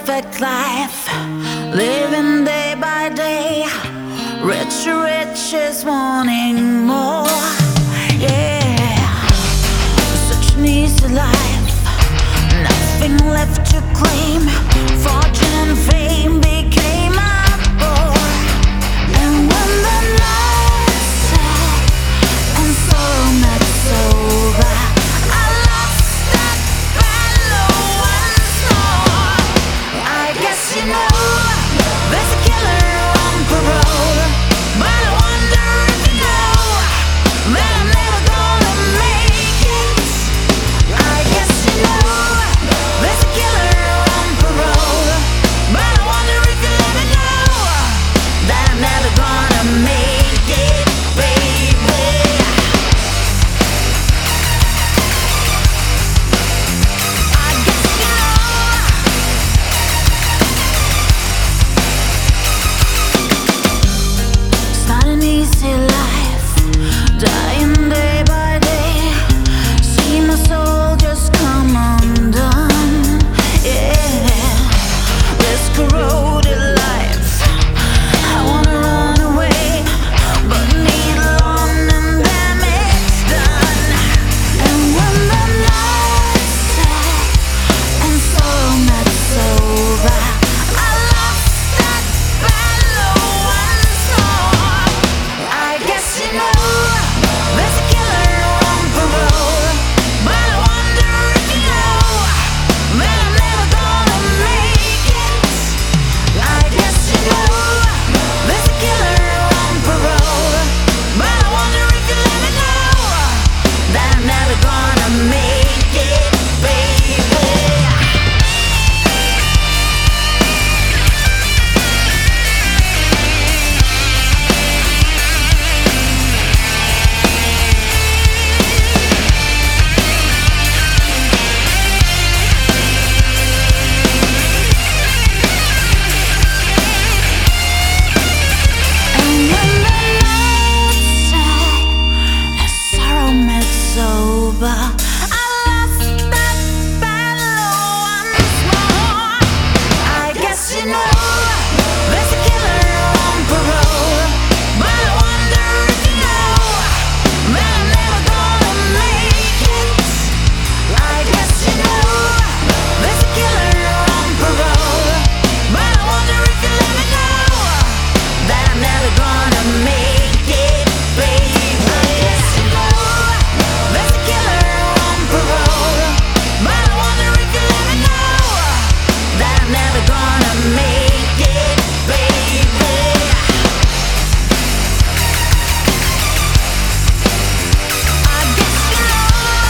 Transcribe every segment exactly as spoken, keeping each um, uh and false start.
perfect life, living day by day. Rich, rich is wanting more. Yeah, such an easy life, nothing left to claim. Fortune and fame became a bore. And when the night set and sorrow met sober, I lost that battle once more. I guess you know there's a killer on parole, but I wonder if you know that I'm never gonna make it. I guess you know there's a killer on parole, but I wonder if you ever know that I'm never gonna make it, baby. I guess you know it's not an easy life, dying day by day. See my soul just come undone. Yeah, this corroded life, I wanna run away, but need alone and damage done. And when the night set and sorrow met sober, I lost that battle once more. I guess you know there's a killer on parole, but I wonder if you know that I'm never gonna make it. I guess you know there's a killer on parole, but I wonder if you'll ever know that I'm never gonna make it, baby. And when the night set and sorrow met sober, I lost that battle once more. I guess you know there's a killer on parole, but I wonder if you know that I'm never gonna make it. I guess you know there's a killer on parole, but I wonder if you'll ever know that I'm never gonna make it, baby. I guess you know there's a killer on parole, but I wonder if you'll ever know that I'm never gonna make it, baby. I guess you know.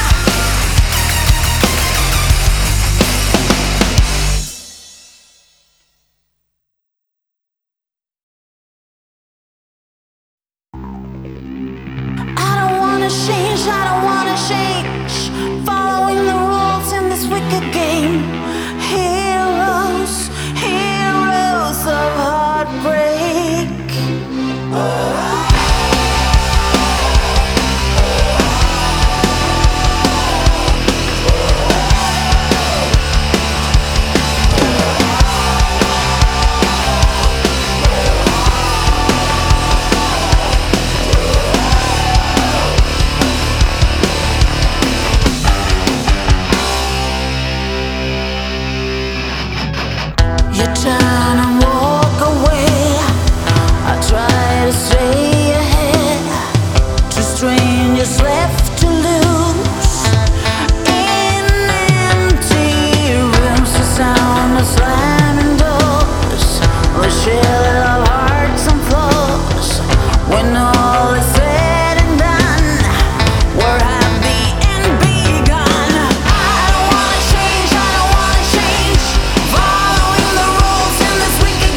I don't wanna change, I don't wanna change. Following the rules in this wicked game. Heroes, heroes of heartbreak. You turn and walk away. I try to stay ahead. Two strangers left to lose in empty rooms. The sound of slamming doors, the chill of hearts and flaws. When all is said and done, we're happy and begun. I don't wanna change, I don't wanna change. Following the rules in this wicked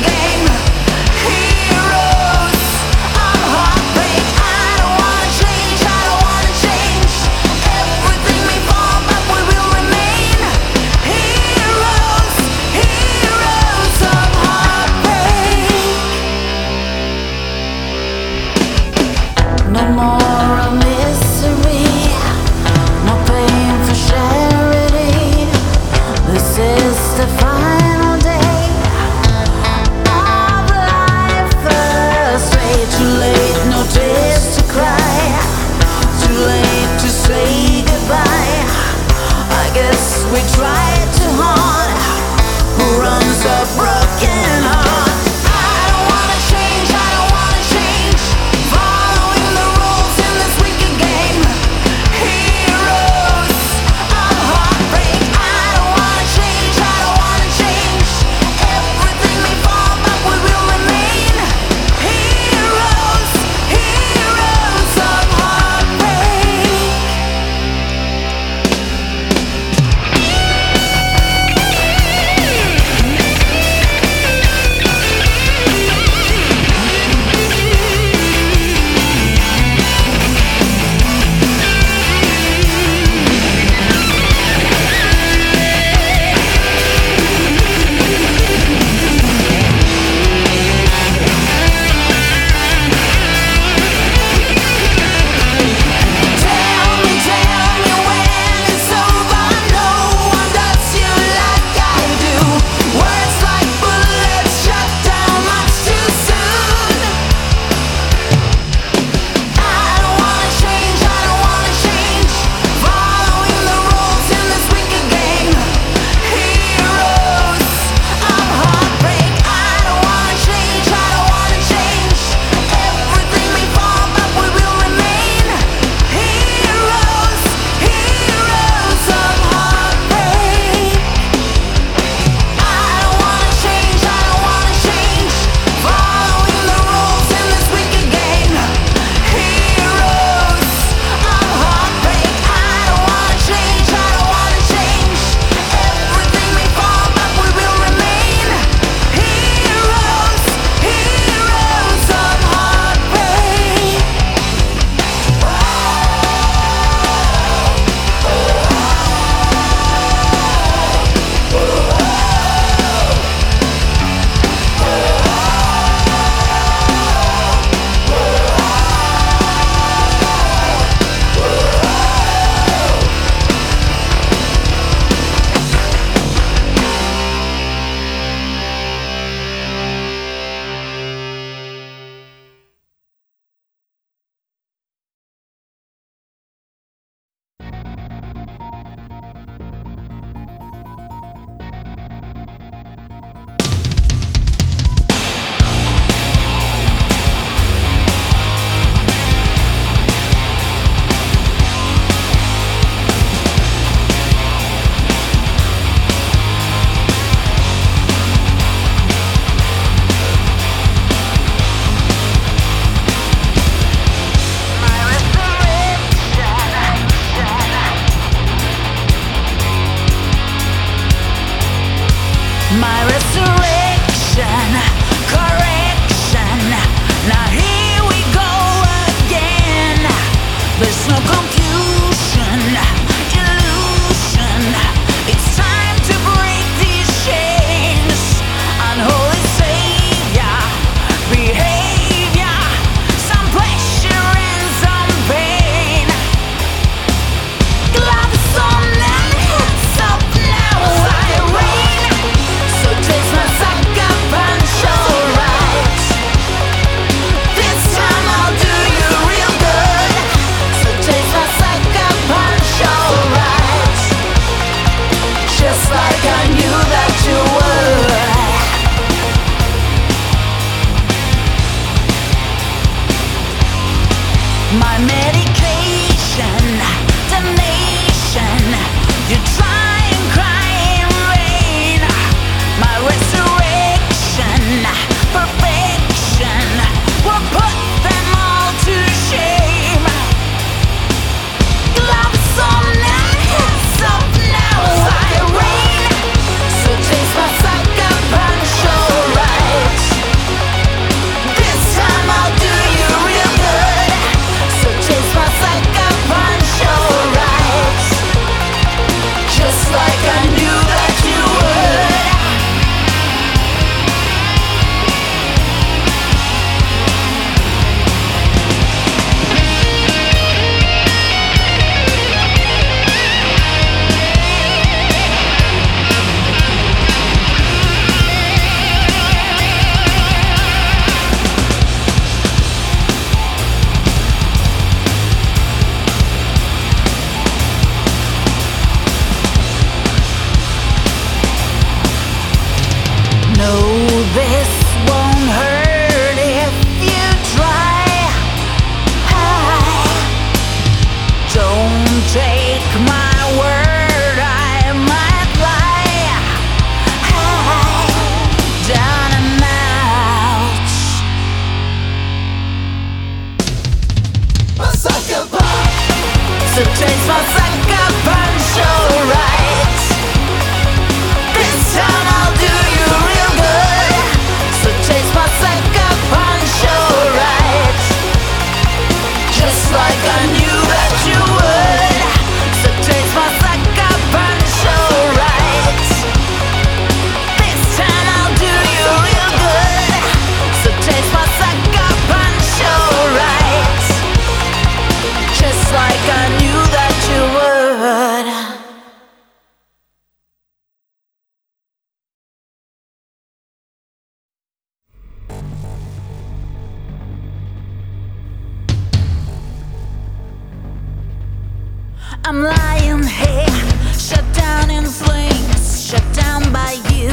I'm lying here, shut down in flames, shut down by you.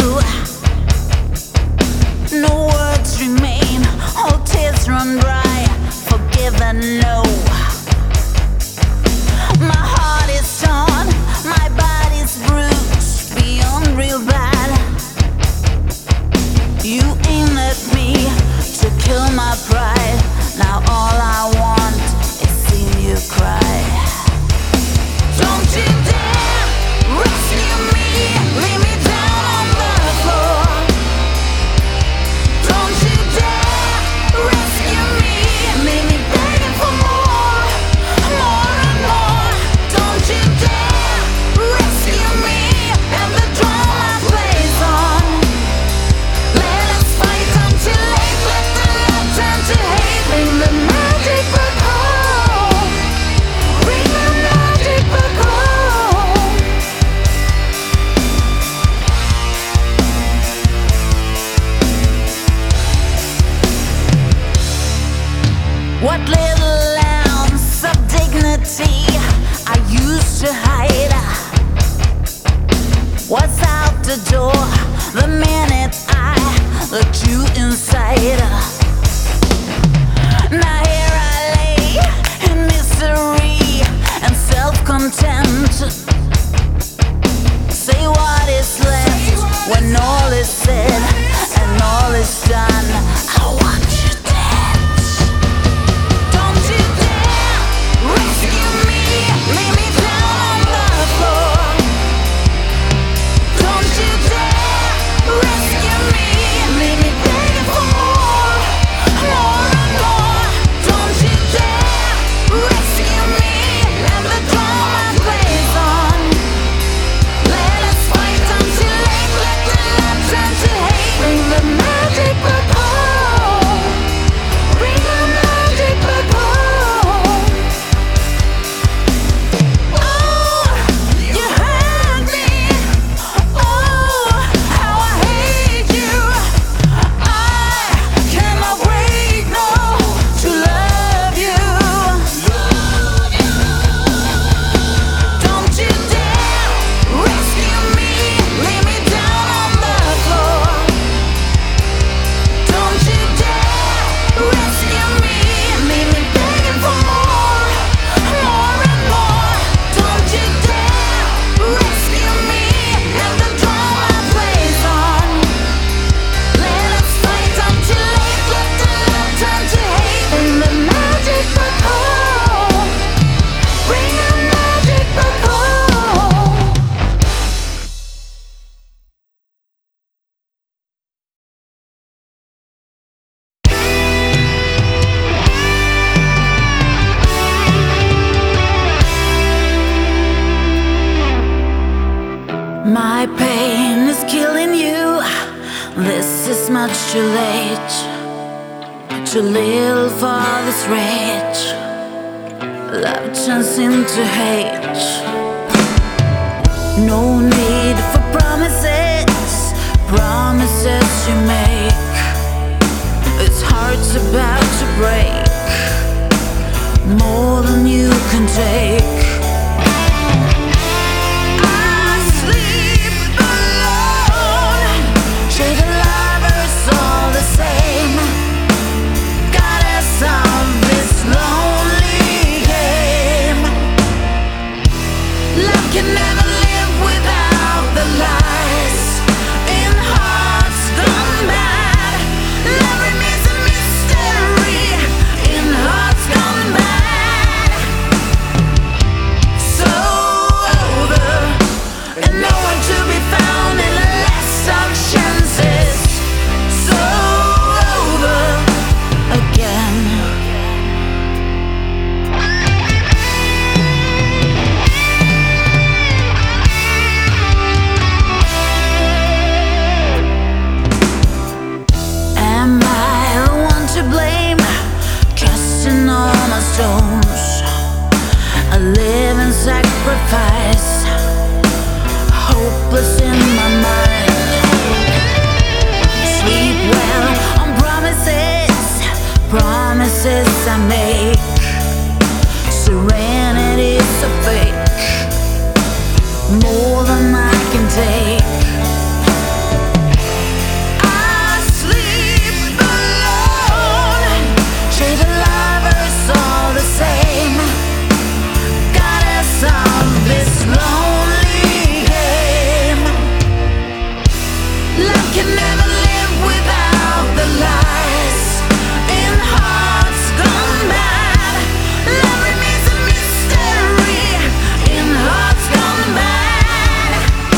No words remain, all tears run dry, forgiven, no. My heart is torn, my body's bruised, beyond real bad. You aimed at me to kill my pride, now all I want is see you cry. Don't you dare rescue me, lay me down on the floor. Don't you dare rescue me, leave me begging for more, more and more. Don't you dare rescue me, ever draw my place on. Let us fight until late, let the love turn to hate. Bring the magic back home, bring the magic back home. What little ounce of dignity I used to hide was out the door the minute I let you inside. Now here I lay in misery and self-contempt. Say what is left when all is said and all is done. I want you dead. Don't you dare rescue me, lay me down on the floor. Don't you dare rescue me, leave me begging for more, more and more. Don't you dare rescue me, never draw my place on. Let us fight until late, let the love turn to hate. Bring the magic back home, bring the magic back home. Oh, you hurt me. Oh, how I hate you. I cannot wait, no, to love you. Don't you dare rescue me, lay me down on the floor. Don't you dare rescue me, leave me begging for more, more and more. Don't you dare rescue me, never draw my place on. Let us fight until late, let the love turn to hate. Bring the magic back home, bring the magic back home. My pain is killing you. This is much too late. Too little for this rage. Love turns into hate. No need for promises, promises you make. It's heart's about to break, more than you can take. I sleep alone, treat the lovers all the same. Goddess of this lonely game. Love can never live without the lies in hearts gone bad. Love remains a mystery in hearts gone bad. So over, and no one to be found in the last of chances. So over again. Am I the one to blame? Casting all my stones, a living sacrifice, hopeless in my mind. Sleep well on promises, promises I make. Serenity's a fake. more than I can take. I sleep alone, treat lovers all the same. Gotta solve this lonely game. Love can never live without the lies in hearts gone bad. Love remains a mystery in hearts gone bad.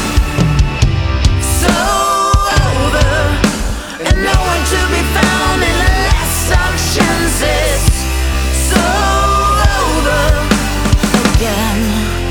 So over, and nowhere to be found in the last of chances. So over again.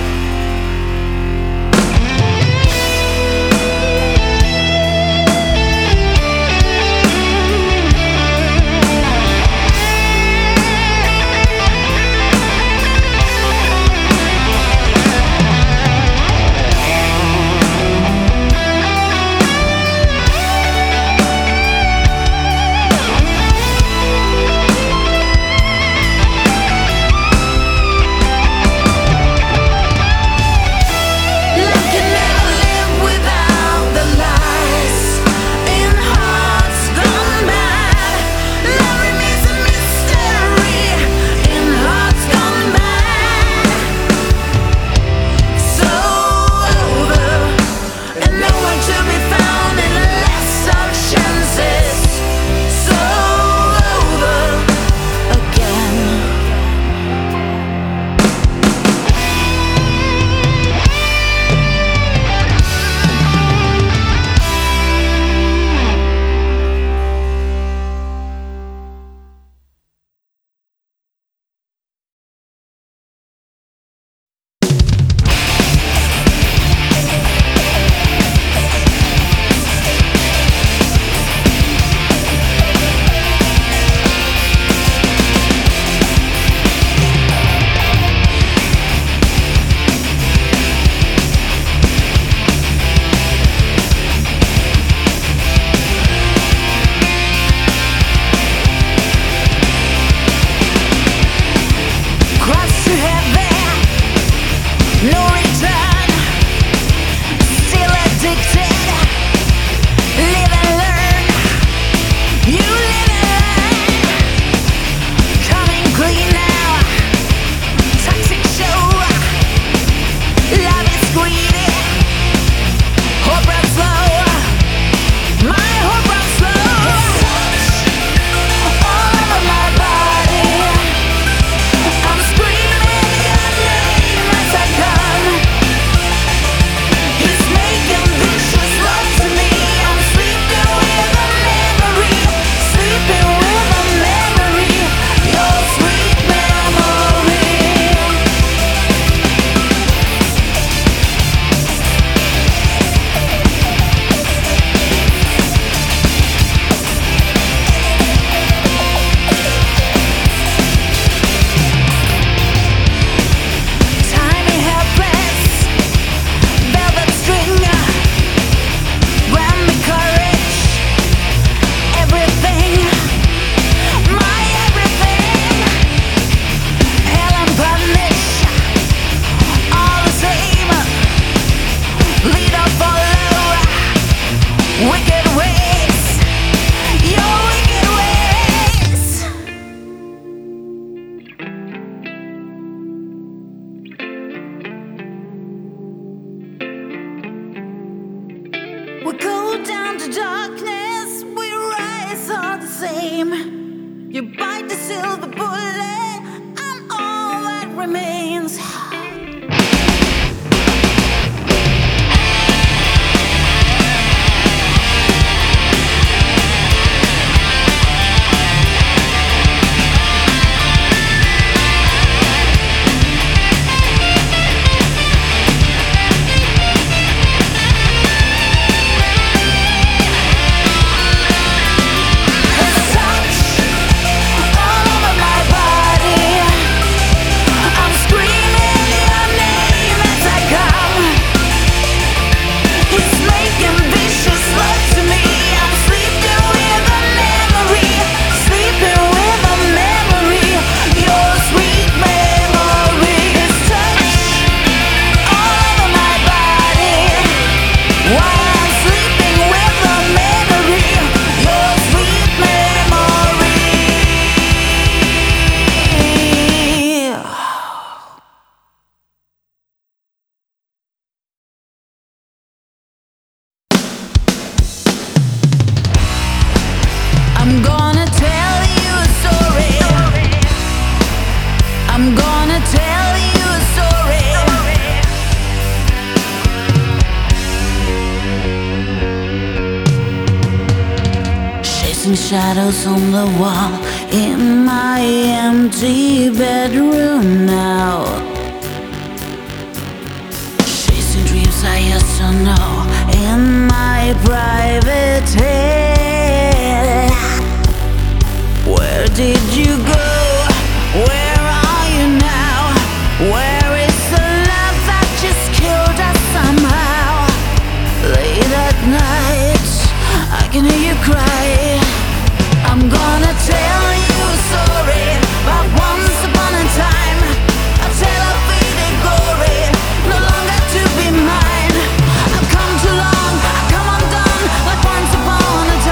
Love can never live without the lies in hearts gone bad. Love remains a mystery in hearts gone bad. So over, and nowhere to be found in the last of chances. So over again. Cross to heaven, no return. Still addicted, live and learn. You live and learn. Coming clean now, toxic show. Love is greedy, hope runs slow. My hope runs slow. All over my body, I'm screaming your name as I come. He's making vicious love to me. I'm sleeping with a memory, sleeping with a memory, your sweet memory. Tiny helpless, velvet string, grant me courage, everything, my everything. Hell and punish, all the same. Lead or follow, wicked ways, your wicked ways. We go down to darkness, we rise all the same. You bite the silver bullet, I'm all that remains. Touch all over my body, I'm screaming. chasing shadows on the wall in my empty bedroom now. Chasing dreams I used to know in my private head. Where did you go? Where are you now? Where is the love that just killed us somehow? Late at night, I can hear you cry. I'm gonna tell you a story about once upon a time, a tale of faded glory, no longer to be mine. I've come too long, I've come undone, like once upon a time.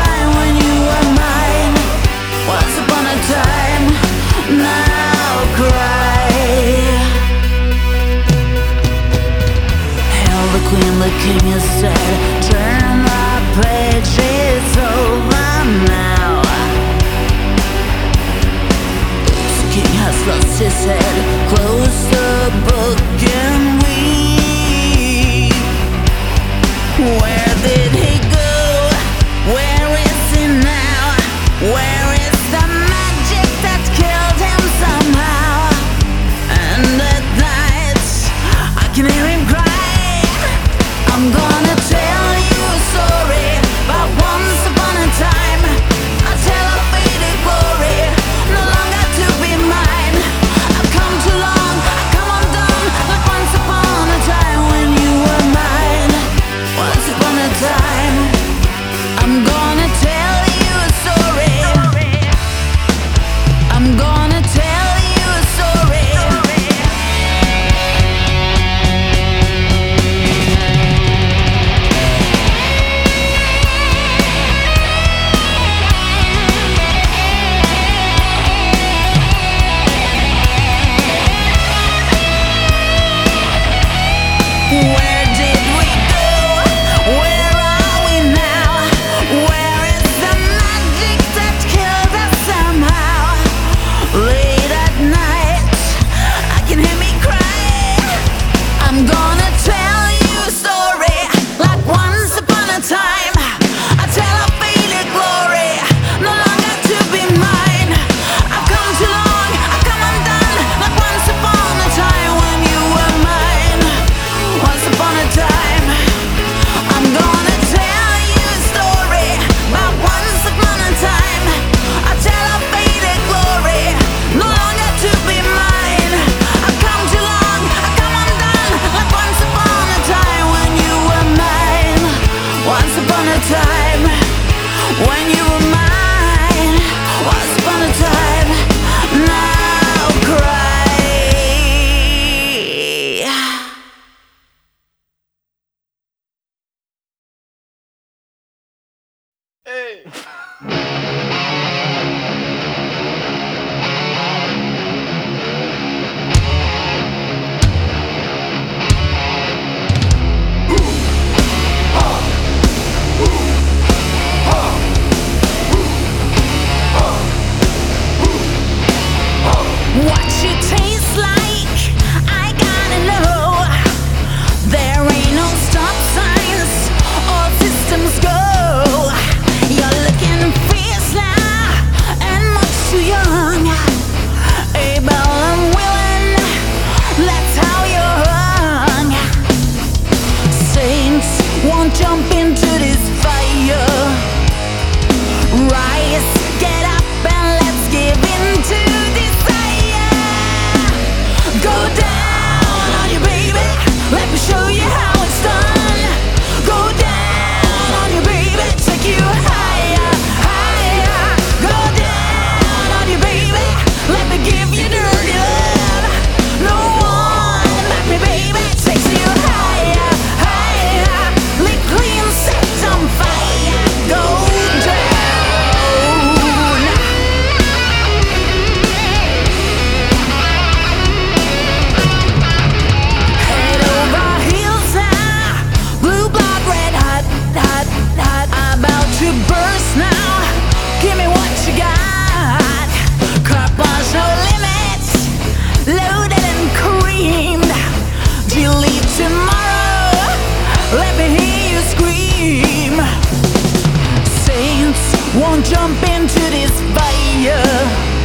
jump into this fire.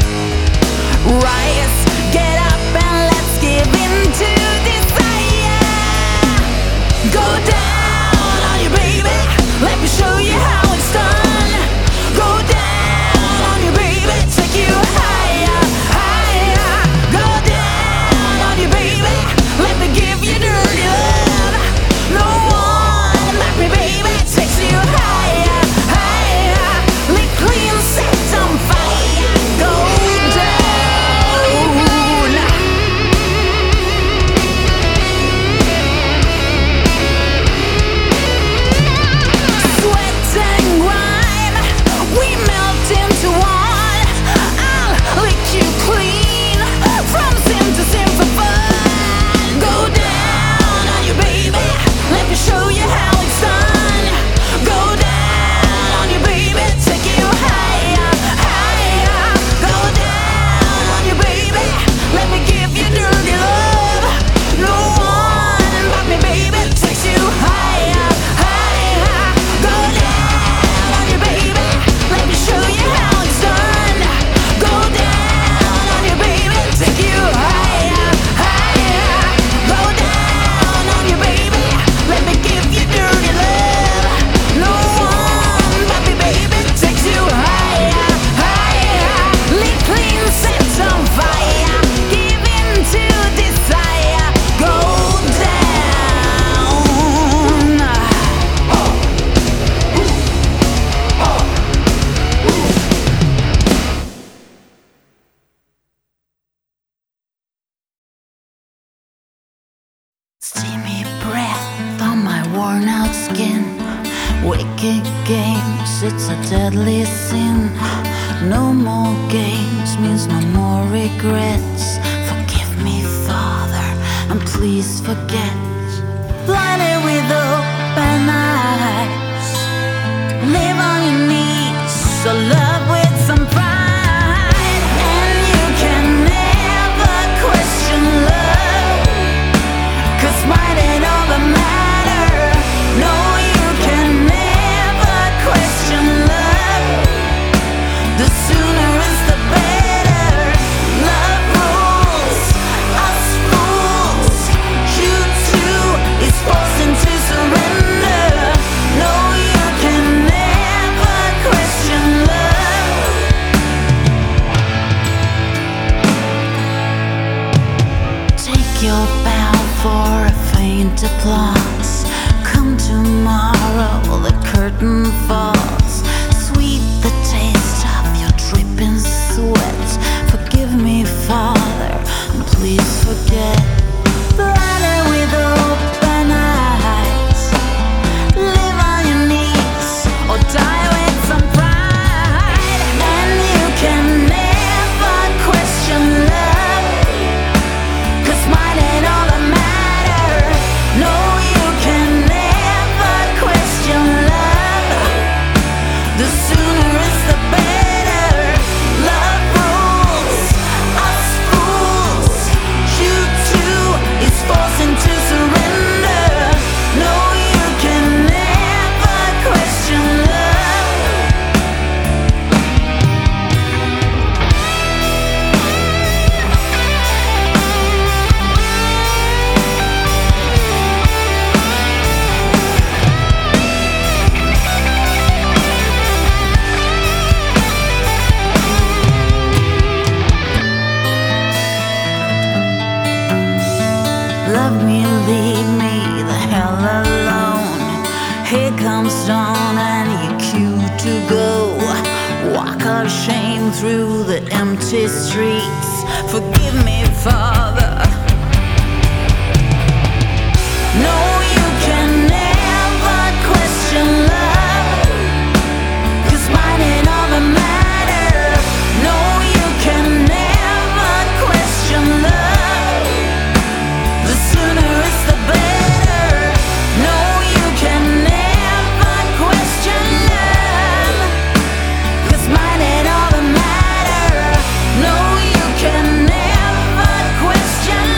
Rise, get up and let's give into desire. Go down on you, baby. Let me show you how it's done. Go down on you, baby. Take you higher, higher. Go down on you, baby. Let me give you dirty love. No one like me, baby. Takes you higher, higher. Lick clean, set on fire. Go down. Sweat and grime, we melt into one. I'll lick you clean, from sin to sin for fun. Go down on you, baby. Let me show you how it's done. Go down on you, baby. Take you higher, higher. Go down on you, baby. Let me give you dirty love. No one but me, baby. Takes you higher, higher. Go down on you, baby. Let me show you how it's done. Go down on you, baby. Take you higher, higher. Go down on you, baby. Let me give you dirty love. No one but me, baby. Takes you higher, higher. Lick clean, set on fire. Give in to desire. Go down. Steamy breath on my worn out skin. Wicked games, it's a deadly sin. No more games means no more regrets. Forgive me, Father, and please forget. Blinded with open eyes. Live on your knees, so love with some pride. And you can never question love, 'cause might ain't all that matter. No, you can never question love. The sooner is the better. Love rules us fools. You too is forcing to surrender. No, you can never question love. Take your bow for a faint applause. Come tomorrow, the curtain falls. Sweet the taste of your dripping sweat. Forgive me, Father, and please forget. Blinded with open eyes. Live on your knees or die with some pride. And you can never question love, 'cause mine ain't all that matter. No, you can never question love. The sooner is the better. Love rules us fools. You too is forcing to surrender. No, you can never question love. Love me, leave me the hell alone. Here comes dawn and you're cute to go. Walk our shame through the empty streets. Forgive me, Father. No, you can never question love, 'cause mine ain't all that matter. No, you can never question love. The sooner is the better. No, you can never question love, 'cause mine ain't all that matter. No, you can never question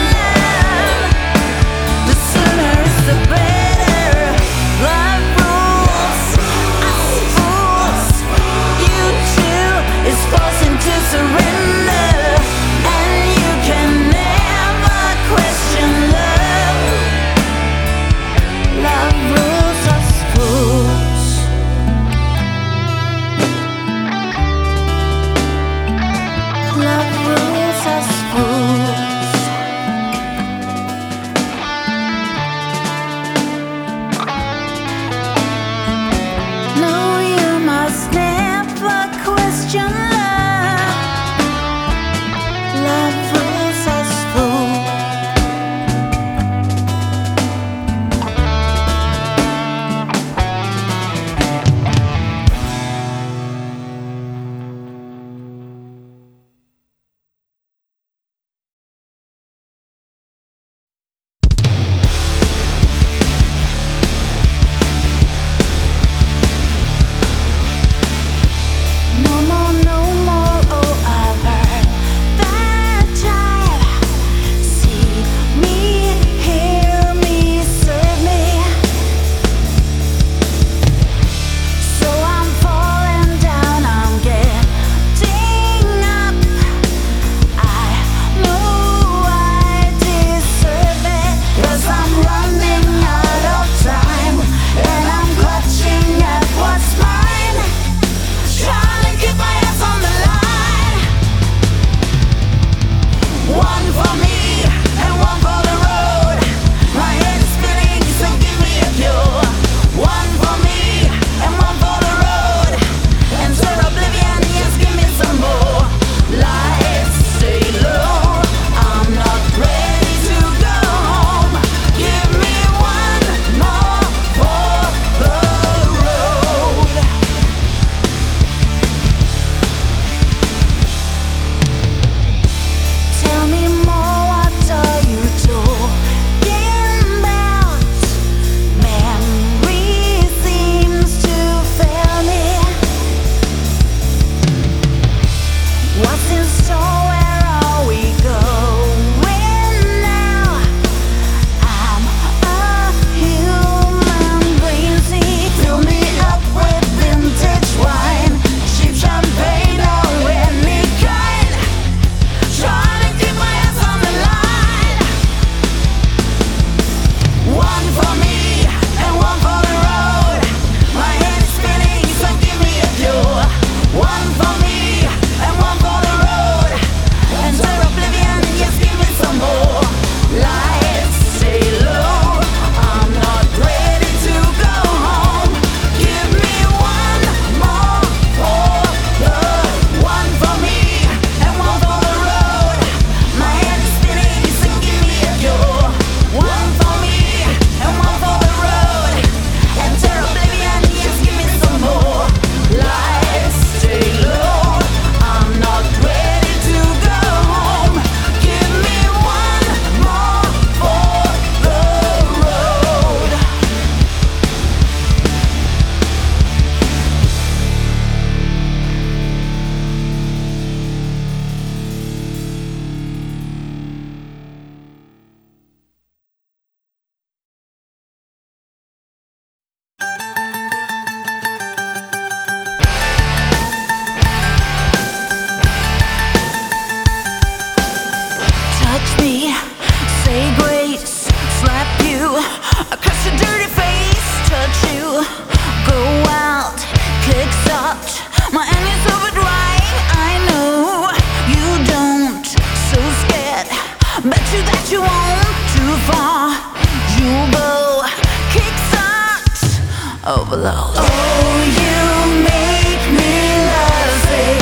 overload. Oh, you make me lovesick.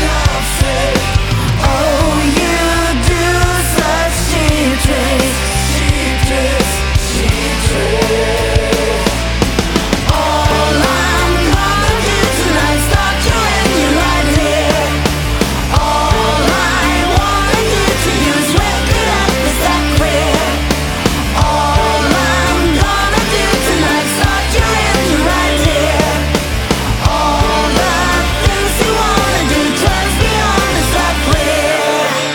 Oh, you do such cheap tricks. Cheap tricks, cheap tricks. All I'm gonna do tonight is start you in your right here. All I wanna do to you is rip it up, is that clear? All I'm gonna do tonight is start you in your right here. All the things you wanna do turns me on, is that clear?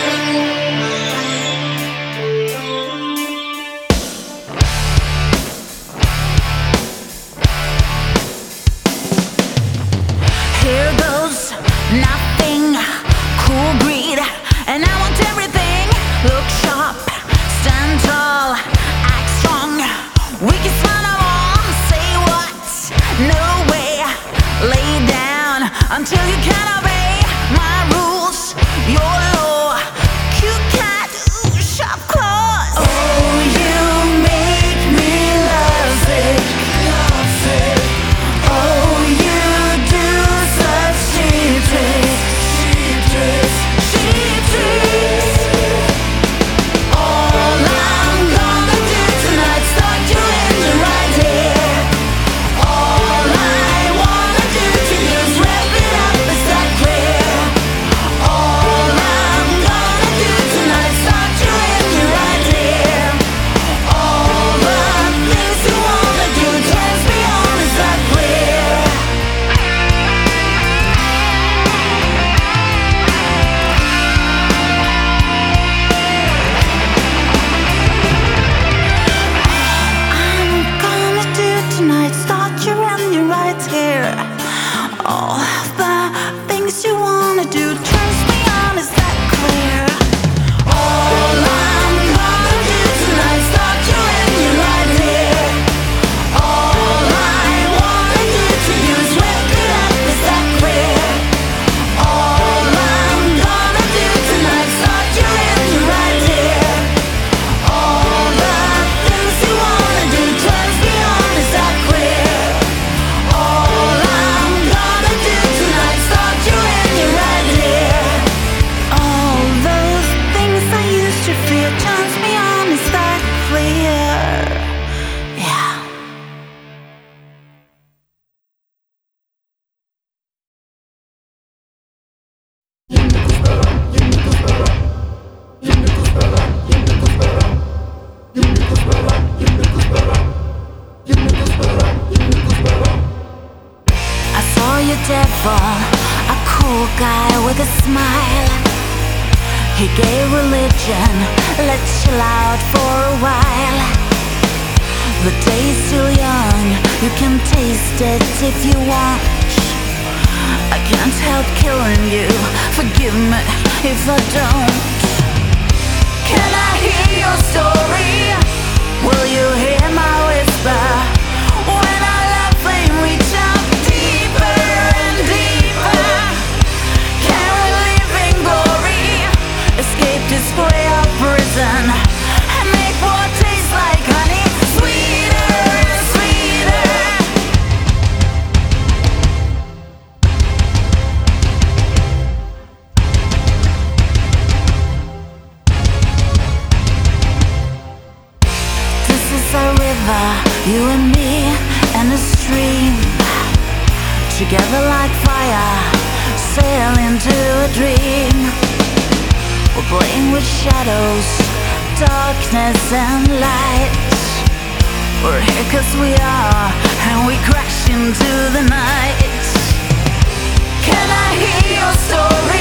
Here goes nothing, cool breed, and I want everything. Look sharp, stand tall, act strong. We can smile them all, say what? No way, lay down until you can obey my rules, your law. Cute cat, ooh, sharp claws. Oh, you make me lovesick. Oh, you do such cheap tricks. Cheap tricks, cheap tricks. All I'm gonna do tonight is start you in your right here. All I wanna do to you is wrap it up, is that clear? All I'm gonna do tonight is start you in your right here. All the things you wanna do turns me on, is that clear? I'm gonna do tonight, start you in your right here. All the things you wanna do turns me on, is that clear? All I'm gonna do tonight, start you in your right here. All I wanna do to you is wrap it up, is that clear? All I'm gonna do tonight, start you in your right here. All the things you wanna do turns me on, is that clear? All I'm gonna do tonight, start you in your right here. All those things I used to fear turns me on, is that clear? Yeah. I saw your devil, a cool guy with a smile. He gave religion, let's chill out for a while. The day's still young, you can taste it if you want. I can't help killing you, forgive me if I don't. Can I hear your story? Will you hear my whisper? When our love flame reach out deeper and deeper, can we live in glory? Escape this square prison and make what tastes like honey sweeter and sweeter. This is a river, you and me, and a stream. Together like fire, sail into a dream. We're playing with shadows, darkness and light. We're here 'cause we are, and we crash into the night. Can I hear your story?